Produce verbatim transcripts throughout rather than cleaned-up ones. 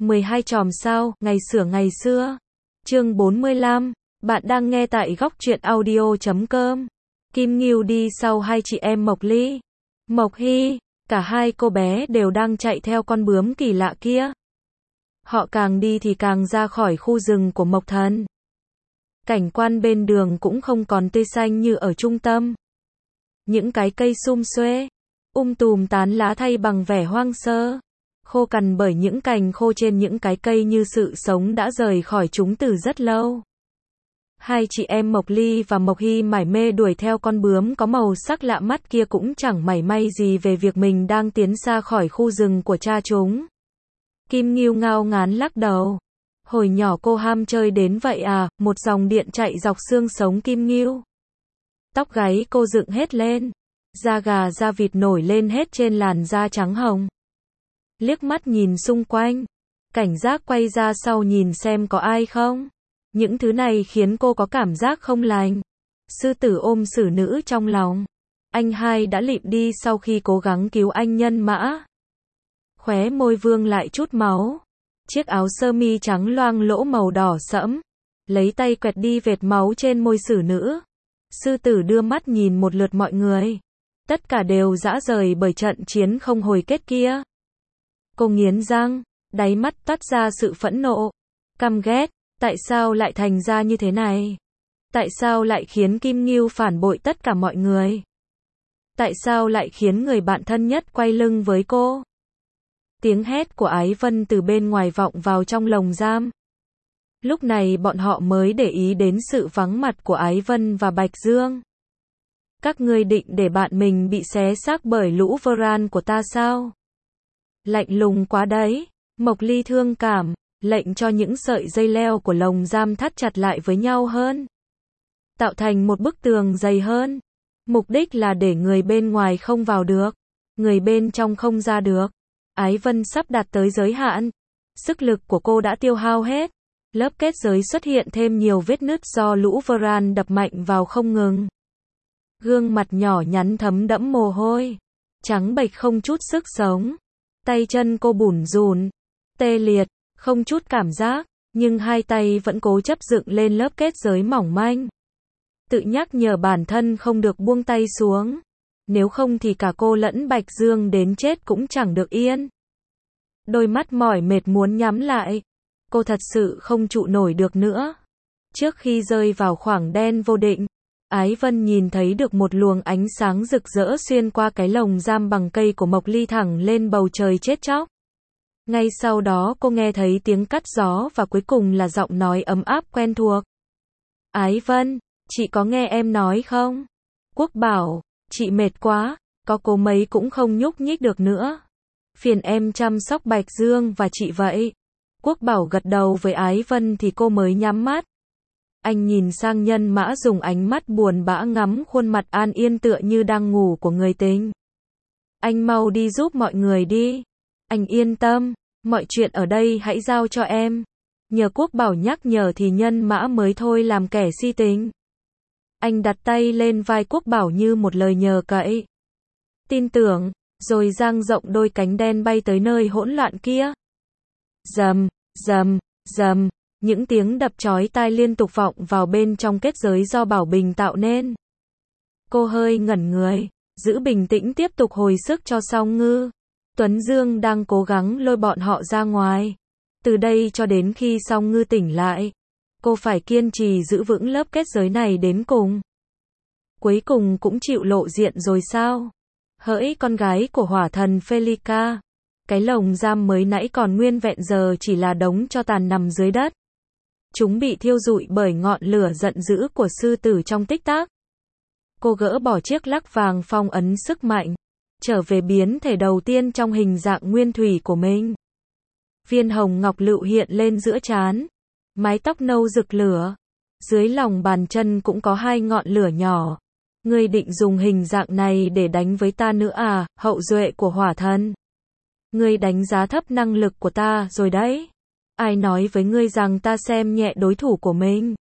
mười hai chòm sao, ngày xửa ngày xưa. Chương bốn mươi lăm, bạn đang nghe tại góc truyện audio chấm com. Kim Ngưu đi sau hai chị em Mộc Ly, Mộc Hy, cả hai cô bé đều đang chạy theo con bướm kỳ lạ kia. Họ càng đi thì càng ra khỏi khu rừng của Mộc Thần. Cảnh quan bên đường cũng không còn tươi xanh như ở trung tâm. Những cái cây sum xuê, um tùm tán lá thay bằng vẻ hoang sơ, khô cằn bởi những cành khô trên những cái cây như sự sống đã rời khỏi chúng từ rất lâu. Hai chị em Mộc Ly và Mộc Hy mải mê đuổi theo con bướm có màu sắc lạ mắt kia cũng chẳng mảy may gì về việc mình đang tiến xa khỏi khu rừng của cha chúng. Kim Ngưu ngao ngán lắc đầu. Hồi nhỏ cô ham chơi đến vậy à, một dòng điện chạy dọc xương sống Kim Ngưu. Tóc gáy cô dựng hết lên, da gà da vịt nổi lên hết trên làn da trắng hồng. Liếc mắt nhìn xung quanh, cảnh giác quay ra sau nhìn xem có ai không. Những thứ này khiến cô có cảm giác không lành. Sư tử ôm xử nữ trong lòng. Anh hai đã lịm đi sau khi cố gắng cứu anh nhân mã. Khóe môi vương lại chút máu. Chiếc áo sơ mi trắng loang lỗ màu đỏ sẫm. Lấy tay quẹt đi vệt máu trên môi xử nữ. Sư tử đưa mắt nhìn một lượt mọi người. Tất cả đều rã rời bởi trận chiến không hồi kết kia. Cô nghiến răng, đáy mắt toát ra sự phẫn nộ, căm ghét. Tại sao lại thành ra như thế này? Tại sao lại khiến Kim Ngưu phản bội tất cả mọi người? Tại sao lại khiến người bạn thân nhất quay lưng với cô? Tiếng hét của Ái Vân từ bên ngoài vọng vào trong lồng giam. Lúc này bọn họ mới để ý đến sự vắng mặt của Ái Vân và Bạch Dương. Các ngươi định để bạn mình bị xé xác bởi lũ Varan của ta sao? Lạnh lùng quá đấy. Mộc Ly thương cảm, lệnh cho những sợi dây leo của lồng giam thắt chặt lại với nhau hơn. Tạo thành một bức tường dày hơn. Mục đích là để người bên ngoài không vào được. Người bên trong không ra được. Ái Vân sắp đạt tới giới hạn. Sức lực của cô đã tiêu hao hết. Lớp kết giới xuất hiện thêm nhiều vết nứt do lũ Varan đập mạnh vào không ngừng. Gương mặt nhỏ nhắn thấm đẫm mồ hôi. Trắng bệch không chút sức sống. Tay chân cô bủn rủn, tê liệt, không chút cảm giác, nhưng hai tay vẫn cố chấp dựng lên lớp kết giới mỏng manh. Tự nhắc nhở bản thân không được buông tay xuống. Nếu không thì cả cô lẫn Bạch Dương đến chết cũng chẳng được yên. Đôi mắt mỏi mệt muốn nhắm lại. Cô thật sự không trụ nổi được nữa. Trước khi rơi vào khoảng đen vô định, Ái Vân nhìn thấy được một luồng ánh sáng rực rỡ xuyên qua cái lồng giam bằng cây của Mộc Ly thẳng lên bầu trời chết chóc. Ngay sau đó cô nghe thấy tiếng cắt gió và cuối cùng là giọng nói ấm áp quen thuộc. Ái Vân, chị có nghe em nói không? Quốc bảo, chị mệt quá, có cố mấy cũng không nhúc nhích được nữa. Phiền em chăm sóc Bạch Dương và chị vậy. Quốc bảo gật đầu với Ái Vân thì cô mới nhắm mắt. Anh nhìn sang nhân mã dùng ánh mắt buồn bã ngắm khuôn mặt an yên tựa như đang ngủ của người tình. Anh mau đi giúp mọi người đi. Anh yên tâm, mọi chuyện ở đây hãy giao cho em. Nhờ Quốc bảo nhắc nhở thì nhân mã mới thôi làm kẻ si tình. Anh đặt tay lên vai Quốc bảo như một lời nhờ cậy. Tin tưởng, rồi dang rộng đôi cánh đen bay tới nơi hỗn loạn kia. Rầm, rầm, rầm. Những tiếng đập chói tai liên tục vọng vào bên trong kết giới do Bảo Bình tạo nên. Cô hơi ngẩn người, giữ bình tĩnh tiếp tục hồi sức cho Song Ngư. Tuấn Dương đang cố gắng lôi bọn họ ra ngoài. Từ đây cho đến khi Song Ngư tỉnh lại, cô phải kiên trì giữ vững lớp kết giới này đến cùng. Cuối cùng cũng chịu lộ diện rồi sao? Hỡi con gái của hỏa thần Felica. Cái lồng giam mới nãy còn nguyên vẹn giờ chỉ là đống tro tàn nằm dưới đất. Chúng bị thiêu rụi bởi ngọn lửa giận dữ của sư tử trong tích tắc. Cô gỡ bỏ chiếc lắc vàng phong ấn sức mạnh, trở về biến thể đầu tiên trong hình dạng nguyên thủy của mình. Viên hồng ngọc lựu hiện lên giữa trán, mái tóc nâu rực lửa, dưới lòng bàn chân cũng có hai ngọn lửa nhỏ. Ngươi định dùng hình dạng này để đánh với ta nữa à, hậu duệ của hỏa thần? Ngươi đánh giá thấp năng lực của ta rồi đấy. Ai nói với ngươi rằng ta xem nhẹ đối thủ của mình?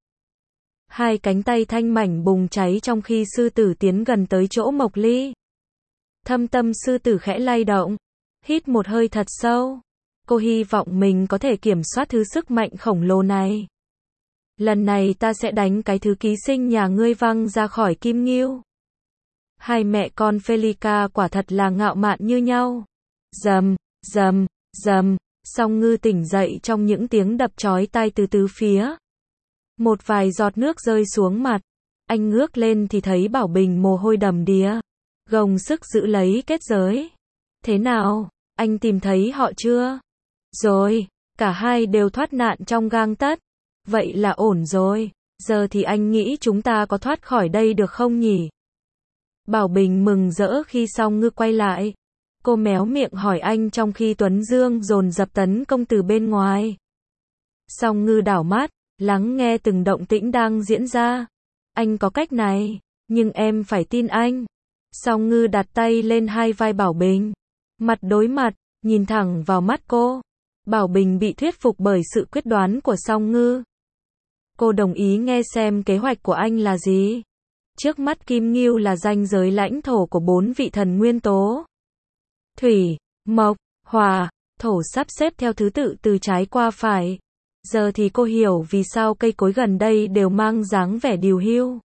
Hai cánh tay thanh mảnh bùng cháy trong khi sư tử tiến gần tới chỗ Mộc Ly. Thâm tâm sư tử khẽ lay động, hít một hơi thật sâu. Cô hy vọng mình có thể kiểm soát thứ sức mạnh khổng lồ này. Lần này ta sẽ đánh cái thứ ký sinh nhà ngươi văng ra khỏi Kim Ngưu. Hai mẹ con Felica quả thật là ngạo mạn như nhau. Rầm, rầm, rầm, Song Ngư tỉnh dậy trong những tiếng đập chói tai từ tứ phía. Một vài giọt nước rơi xuống mặt. Anh ngước lên thì thấy Bảo Bình mồ hôi đầm đìa, gồng sức giữ lấy kết giới. Thế nào, anh tìm thấy họ chưa? Rồi, cả hai đều thoát nạn trong gang tấc. Vậy là ổn rồi, giờ thì anh nghĩ chúng ta có thoát khỏi đây được không nhỉ? Bảo Bình mừng rỡ khi Song Ngư quay lại. Cô méo miệng hỏi anh trong khi Tuấn Dương dồn dập tấn công từ bên ngoài. Song Ngư đảo mắt, lắng nghe từng động tĩnh đang diễn ra. Anh có cách này, nhưng em phải tin anh. Song Ngư đặt tay lên hai vai Bảo Bình. Mặt đối mặt, nhìn thẳng vào mắt cô. Bảo Bình bị thuyết phục bởi sự quyết đoán của Song Ngư. Cô đồng ý nghe xem kế hoạch của anh là gì. Trước mắt Kim Ngưu là ranh giới lãnh thổ của bốn vị thần nguyên tố. Thủy, mộc, hỏa, thổ sắp xếp theo thứ tự từ trái qua phải. Giờ thì cô hiểu vì sao cây cối gần đây đều mang dáng vẻ điều hưu.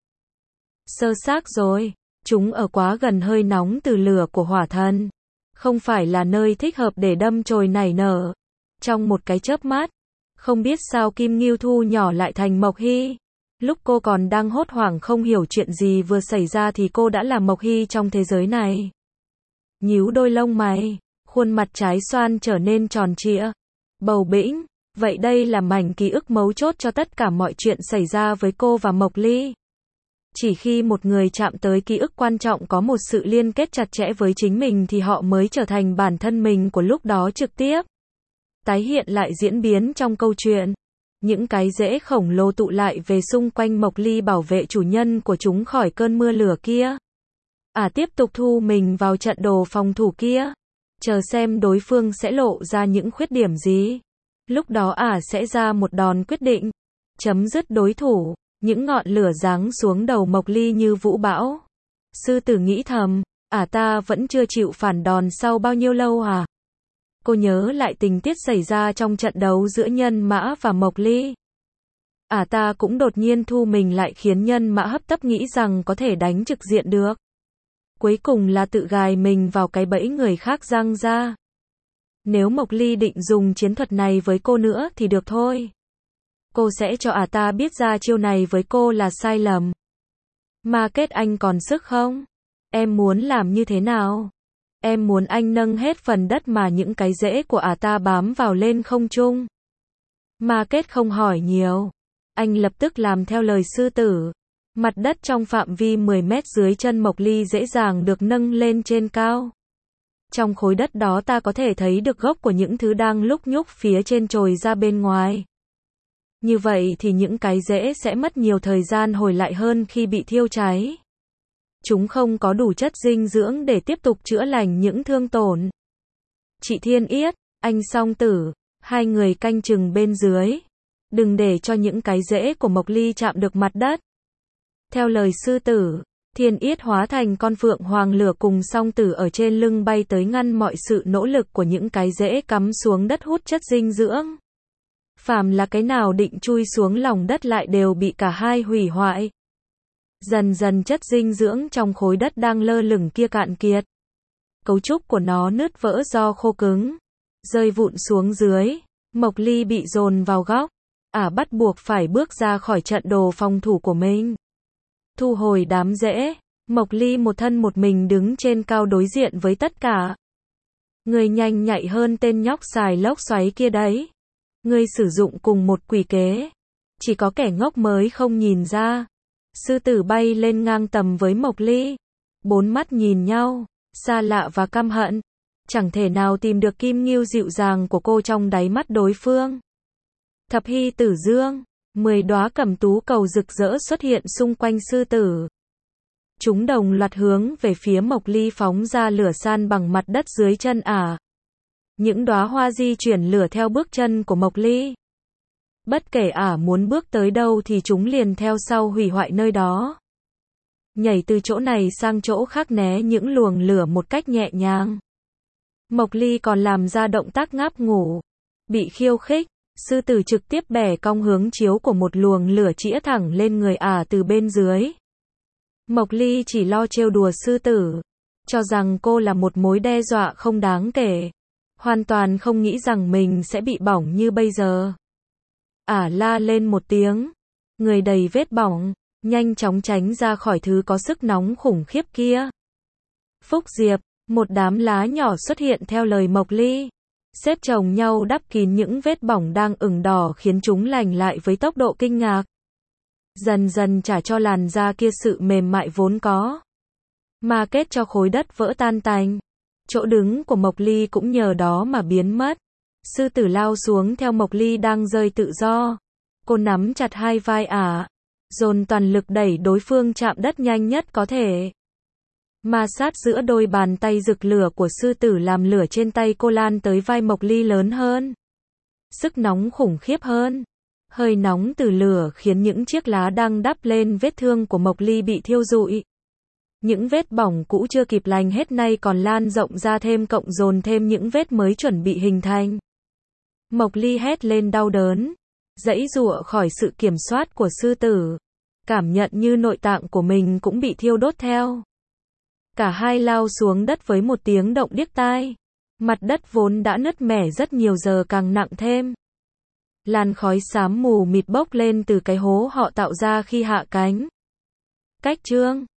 Sơ xác rồi, chúng ở quá gần hơi nóng từ lửa của hỏa thần. Không phải là nơi thích hợp để đâm chồi nảy nở. Trong một cái chớp mắt, không biết sao Kim Ngưu thu nhỏ lại thành Mộc Hy. Lúc cô còn đang hốt hoảng không hiểu chuyện gì vừa xảy ra thì cô đã là Mộc Hy trong thế giới này. Nhíu đôi lông mày, khuôn mặt trái xoan trở nên tròn trịa, bầu bĩnh. Vậy đây là mảnh ký ức mấu chốt cho tất cả mọi chuyện xảy ra với cô và Mộc Ly. Chỉ khi một người chạm tới ký ức quan trọng có một sự liên kết chặt chẽ với chính mình thì họ mới trở thành bản thân mình của lúc đó trực tiếp. Tái hiện lại diễn biến trong câu chuyện. Những cái rễ khổng lồ tụ lại về xung quanh Mộc Ly bảo vệ chủ nhân của chúng khỏi cơn mưa lửa kia. À tiếp tục thu mình vào trận đồ phòng thủ kia. Chờ xem đối phương sẽ lộ ra những khuyết điểm gì. Lúc đó ả à sẽ ra một đòn quyết định. Chấm dứt đối thủ. Những ngọn lửa giáng xuống đầu Mộc Ly như vũ bão. Sư tử nghĩ thầm. Ả à ta vẫn chưa chịu phản đòn sau bao nhiêu lâu à? Cô nhớ lại tình tiết xảy ra trong trận đấu giữa Nhân Mã và Mộc Ly. Ả à ta cũng đột nhiên thu mình lại khiến Nhân Mã hấp tấp nghĩ rằng có thể đánh trực diện được. Cuối cùng là tự gài mình vào cái bẫy người khác giăng ra. Nếu Mộc Ly định dùng chiến thuật này với cô nữa thì được thôi. Cô sẽ cho ả à ta biết ra chiêu này với cô là sai lầm. Mà kết anh còn sức không? Em muốn làm như thế nào? Em muốn anh nâng hết phần đất mà những cái rễ của ả à ta bám vào lên không trung. Mà kết không hỏi nhiều. Anh lập tức làm theo lời sư tử. Mặt đất trong phạm vi mười mét dưới chân Mộc Ly dễ dàng được nâng lên trên cao. Trong khối đất đó ta có thể thấy được gốc của những thứ đang lúc nhúc phía trên trồi ra bên ngoài. Như vậy thì những cái rễ sẽ mất nhiều thời gian hồi lại hơn khi bị thiêu cháy. Chúng không có đủ chất dinh dưỡng để tiếp tục chữa lành những thương tổn. Chị Thiên Yết, anh Song Tử, hai người canh chừng bên dưới. Đừng để cho những cái rễ của Mộc Ly chạm được mặt đất. Theo lời sư tử, Thiên Yết hóa thành con phượng hoàng lửa cùng Song Tử ở trên lưng bay tới ngăn mọi sự nỗ lực của những cái rễ cắm xuống đất hút chất dinh dưỡng. Phàm là cái nào định chui xuống lòng đất lại đều bị cả hai hủy hoại. Dần dần chất dinh dưỡng trong khối đất đang lơ lửng kia cạn kiệt. Cấu trúc của nó nứt vỡ do khô cứng. Rơi vụn xuống dưới. Mộc Ly bị dồn vào góc. Ả à bắt buộc phải bước ra khỏi trận đồ phòng thủ của mình. Thu hồi đám rễ. Mộc Ly một thân một mình đứng trên cao đối diện với tất cả. Người nhanh nhạy hơn tên nhóc xài lốc xoáy kia đấy. Người sử dụng cùng một quỷ kế. Chỉ có kẻ ngốc mới không nhìn ra. Sư tử bay lên ngang tầm với Mộc Ly. Bốn mắt nhìn nhau, xa lạ và căm hận. Chẳng thể nào tìm được Kim Ngưu dịu dàng của cô trong đáy mắt đối phương. Thập hy tử dương, mười đóa cẩm tú cầu rực rỡ xuất hiện xung quanh sư tử. Chúng đồng loạt hướng về phía Mộc Ly phóng ra lửa san bằng mặt đất dưới chân ả. Những đóa hoa di chuyển lửa theo bước chân của Mộc Ly. Bất kể ả muốn bước tới đâu thì chúng liền theo sau hủy hoại nơi đó. Nhảy từ chỗ này sang chỗ khác né những luồng lửa một cách nhẹ nhàng. Mộc Ly còn làm ra động tác ngáp ngủ. Bị khiêu khích, sư tử trực tiếp bẻ cong hướng chiếu của một luồng lửa chĩa thẳng lên người ả từ bên dưới. Mộc Ly chỉ lo trêu đùa sư tử, cho rằng cô là một mối đe dọa không đáng kể, hoàn toàn không nghĩ rằng mình sẽ bị bỏng như bây giờ. Ả la lên một tiếng, người đầy vết bỏng, nhanh chóng tránh ra khỏi thứ có sức nóng khủng khiếp kia. Phúc Diệp, một đám lá nhỏ xuất hiện theo lời Mộc Ly, xếp chồng nhau đắp kín những vết bỏng đang ửng đỏ khiến chúng lành lại với tốc độ kinh ngạc. Dần dần trả cho làn da kia sự mềm mại vốn có, mà kết cho khối đất vỡ tan tành. Chỗ đứng của Mộc Ly cũng nhờ đó mà biến mất. Sư tử lao xuống theo Mộc Ly đang rơi tự do. Cô nắm chặt hai vai ả, dồn toàn lực đẩy đối phương chạm đất nhanh nhất có thể. Ma sát giữa đôi bàn tay rực lửa của sư tử làm lửa trên tay cô lan tới vai Mộc Ly lớn hơn. Sức nóng khủng khiếp hơn. Hơi nóng từ lửa khiến những chiếc lá đang đắp lên vết thương của Mộc Ly bị thiêu rụi. Những vết bỏng cũ chưa kịp lành hết nay còn lan rộng ra thêm cộng dồn thêm những vết mới chuẩn bị hình thành. Mộc Ly hét lên đau đớn, giãy giụa khỏi sự kiểm soát của sư tử, cảm nhận như nội tạng của mình cũng bị thiêu đốt theo. Cả hai lao xuống đất với một tiếng động điếc tai. Mặt đất vốn đã nứt nẻ rất nhiều giờ càng nặng thêm. Làn khói xám mù mịt bốc lên từ cái hố họ tạo ra khi hạ cánh. Cách chương